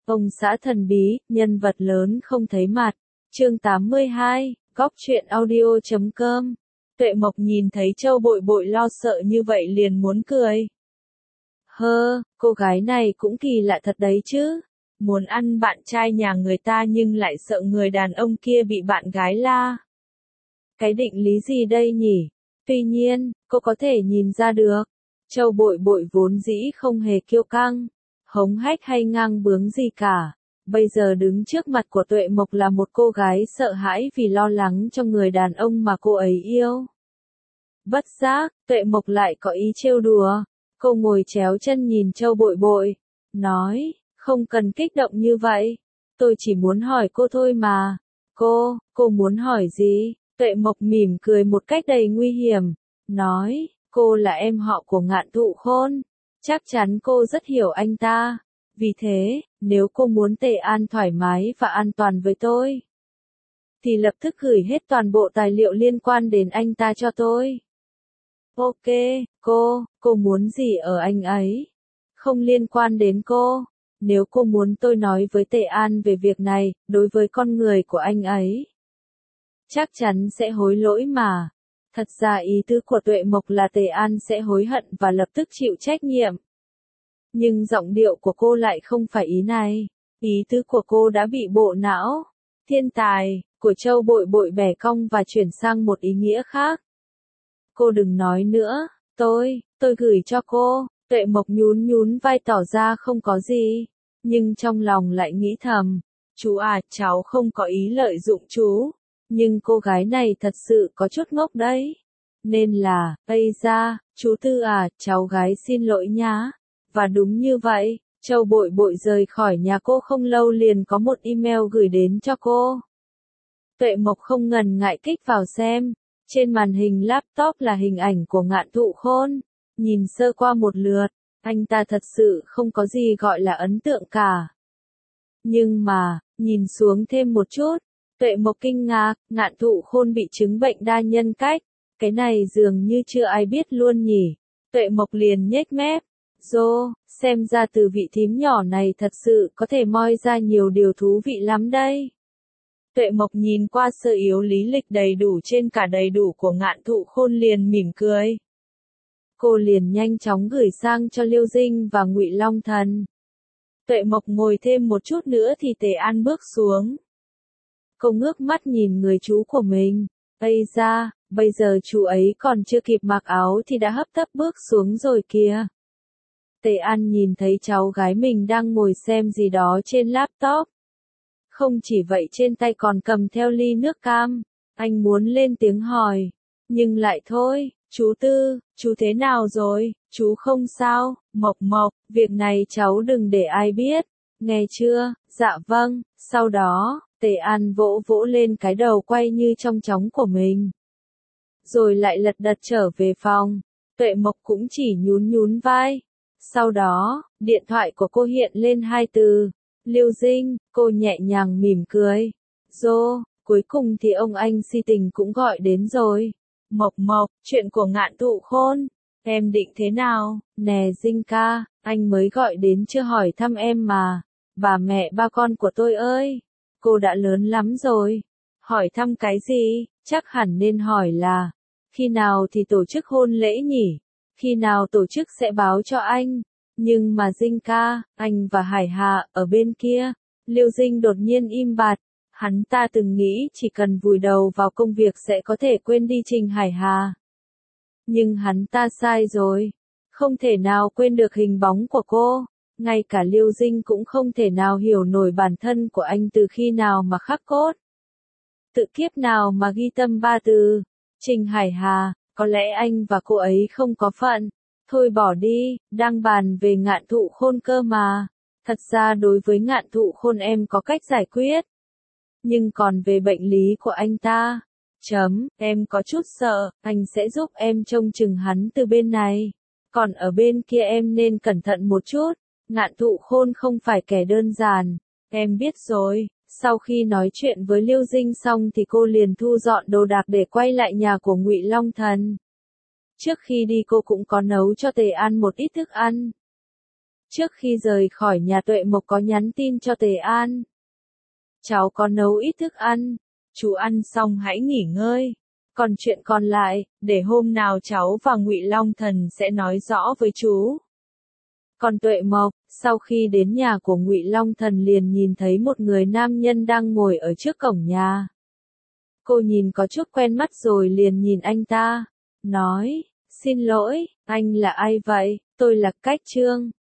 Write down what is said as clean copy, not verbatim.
Ông xã thần bí, nhân vật lớn không thấy mặt. Chương 82, Góc truyện audio.com. Tuệ Mộc nhìn thấy Châu Bội Bội lo sợ như vậy liền muốn cười. Cô gái này cũng kỳ lạ thật đấy chứ. Muốn ăn bạn trai nhà người ta nhưng lại sợ người đàn ông kia bị bạn gái la. Cái định lý gì đây nhỉ? Tuy nhiên, cô có thể nhìn ra được. Châu Bội Bội vốn dĩ không hề kiêu căng, hống hách hay ngang bướng gì cả. Bây giờ đứng trước mặt của Tuệ Mộc là một cô gái sợ hãi vì lo lắng cho người đàn ông mà cô ấy yêu. Bất giác, Tuệ Mộc lại có ý trêu đùa. Cô ngồi chéo chân nhìn Châu Bội Bội, nói, không cần kích động như vậy. Tôi chỉ muốn hỏi cô thôi mà. Cô muốn hỏi gì? Tuệ Mộc mỉm cười một cách đầy nguy hiểm, nói, cô là em họ của Ngạn Thụ Khôn. Chắc chắn cô rất hiểu anh ta. Vì thế, nếu cô muốn Tề An thoải mái và an toàn với tôi, thì lập tức gửi hết toàn bộ tài liệu liên quan đến anh ta cho tôi. Ok, cô muốn gì ở anh ấy? Không liên quan đến cô. Nếu cô muốn tôi nói với Tề An về việc này, đối với con người của anh ấy, chắc chắn sẽ hối lỗi mà. Thật ra ý tứ của Tuệ Mộc là Tề An sẽ hối hận và lập tức chịu trách nhiệm. Nhưng giọng điệu của cô lại không phải ý này. Ý tứ của cô đã bị bộ não thiên tài của Châu Bội Bội bẻ cong và chuyển sang một ý nghĩa khác. Cô đừng nói nữa, tôi gửi cho cô. Tuệ Mộc nhún vai tỏ ra không có gì, nhưng trong lòng lại nghĩ thầm, chú à, cháu không có ý lợi dụng chú, nhưng cô gái này thật sự có chút ngốc đấy. Nên là, ây da, chú Tư à, cháu gái xin lỗi nhá. Và đúng như vậy, Châu Bội Bội rời khỏi nhà cô không lâu liền có một email gửi đến cho cô. Tuệ Mộc không ngần ngại kích vào xem. Trên màn hình laptop là hình ảnh của Ngạn Thụ Khôn. Nhìn sơ qua một lượt, anh ta thật sự không có gì gọi là ấn tượng cả. Nhưng mà, nhìn xuống thêm một chút, Tuệ Mộc kinh ngạc, Ngạn Thụ Khôn bị chứng bệnh đa nhân cách. Cái này dường như chưa ai biết luôn nhỉ. Tuệ Mộc liền nhếch mép. Xem ra từ vị thím nhỏ này thật sự có thể moi ra nhiều điều thú vị lắm đây. Tuệ Mộc nhìn qua sơ yếu lý lịch đầy đủ trên cả đầy đủ của Ngạn Thụ Khôn liền mỉm cười. Cô liền nhanh chóng gửi sang cho Liêu Dinh và Ngụy Long Thần. Tuệ Mộc ngồi thêm một chút nữa thì Tề An bước xuống. Cô ngước mắt nhìn người chú của mình. Ây da, bây giờ chú ấy còn chưa kịp mặc áo thì đã hấp tấp bước xuống rồi kìa. Tề An nhìn thấy cháu gái mình đang ngồi xem gì đó trên laptop. Không chỉ vậy trên tay còn cầm theo ly nước cam. Anh muốn lên tiếng hỏi. Nhưng lại thôi, chú Tư, chú thế nào rồi, chú không sao? Mộc, việc này cháu đừng để ai biết. Nghe chưa? Dạ vâng. Sau đó, Tề An vỗ lên cái đầu quay như trong chóng của mình. Rồi lại lật đật trở về phòng. Tuệ Mộc cũng chỉ nhún vai. Sau đó, điện thoại của cô hiện lên hai từ. Liêu Dinh, cô nhẹ nhàng mỉm cười. Cuối cùng thì ông anh si tình cũng gọi đến rồi. Mộc, chuyện của Ngạn Thụ Khôn, em định thế nào? Nè Dinh ca, anh mới gọi đến chưa hỏi thăm em mà. Bà mẹ ba con của tôi ơi, cô đã lớn lắm rồi. Hỏi thăm cái gì? Chắc hẳn nên hỏi là, khi nào thì tổ chức hôn lễ nhỉ? Khi nào tổ chức sẽ báo cho anh? Nhưng mà Dinh ca, anh và Hải Hà ở bên kia. Liêu Dinh đột nhiên im bặt. Hắn ta từng nghĩ chỉ cần vùi đầu vào công việc sẽ có thể quên đi Trình Hải Hà. Nhưng hắn ta sai rồi. Không thể nào quên được hình bóng của cô. Ngay cả Liêu Dinh cũng không thể nào hiểu nổi bản thân của anh từ khi nào mà khắc cốt. Tự kiếp nào mà ghi tâm ba từ. Trình Hải Hà, có lẽ anh và cô ấy không có phận. Thôi bỏ đi, đang bàn về Ngạn Thụ Khôn cơ mà. Thật ra đối với Ngạn Thụ Khôn em có cách giải quyết. Nhưng còn về bệnh lý của anh ta, em có chút sợ, anh sẽ giúp em trông chừng hắn từ bên này. Còn ở bên kia em nên cẩn thận một chút, Ngạn Thụ Khôn không phải kẻ đơn giản, em biết rồi. Sau khi nói chuyện với Liêu Dinh xong thì cô liền thu dọn đồ đạc để quay lại nhà của Ngụy Long Thần. Trước khi đi cô cũng có nấu cho Tề An một ít thức ăn. Trước khi rời khỏi nhà Tuệ Mộc có nhắn tin cho Tề An. Cháu có nấu ít thức ăn, chú ăn xong hãy nghỉ ngơi. Còn chuyện còn lại, để hôm nào cháu và Ngụy Long Thần sẽ nói rõ với chú. Còn Tuệ Mộc, sau khi đến nhà của Ngụy Long Thần liền nhìn thấy một người nam nhân đang ngồi ở trước cổng nhà. Cô nhìn có chút quen mắt rồi liền nhìn anh ta, nói, xin lỗi, anh là ai vậy? Tôi là Cách Trương.